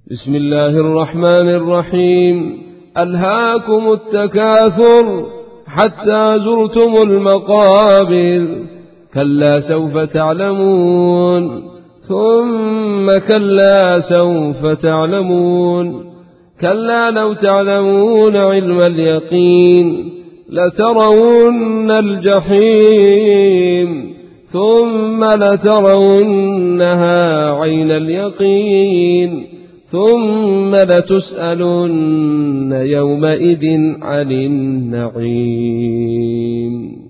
بسم الله الرحمن الرحيم. ألهاكم التكاثر حتى زرتم المقابر، كلا سوف تعلمون ثم كلا سوف تعلمون، كلا لو تعلمون علم اليقين لترون الجحيم ثم لترونها عين اليقين ثم لتسألن يومئذ عن النعيم.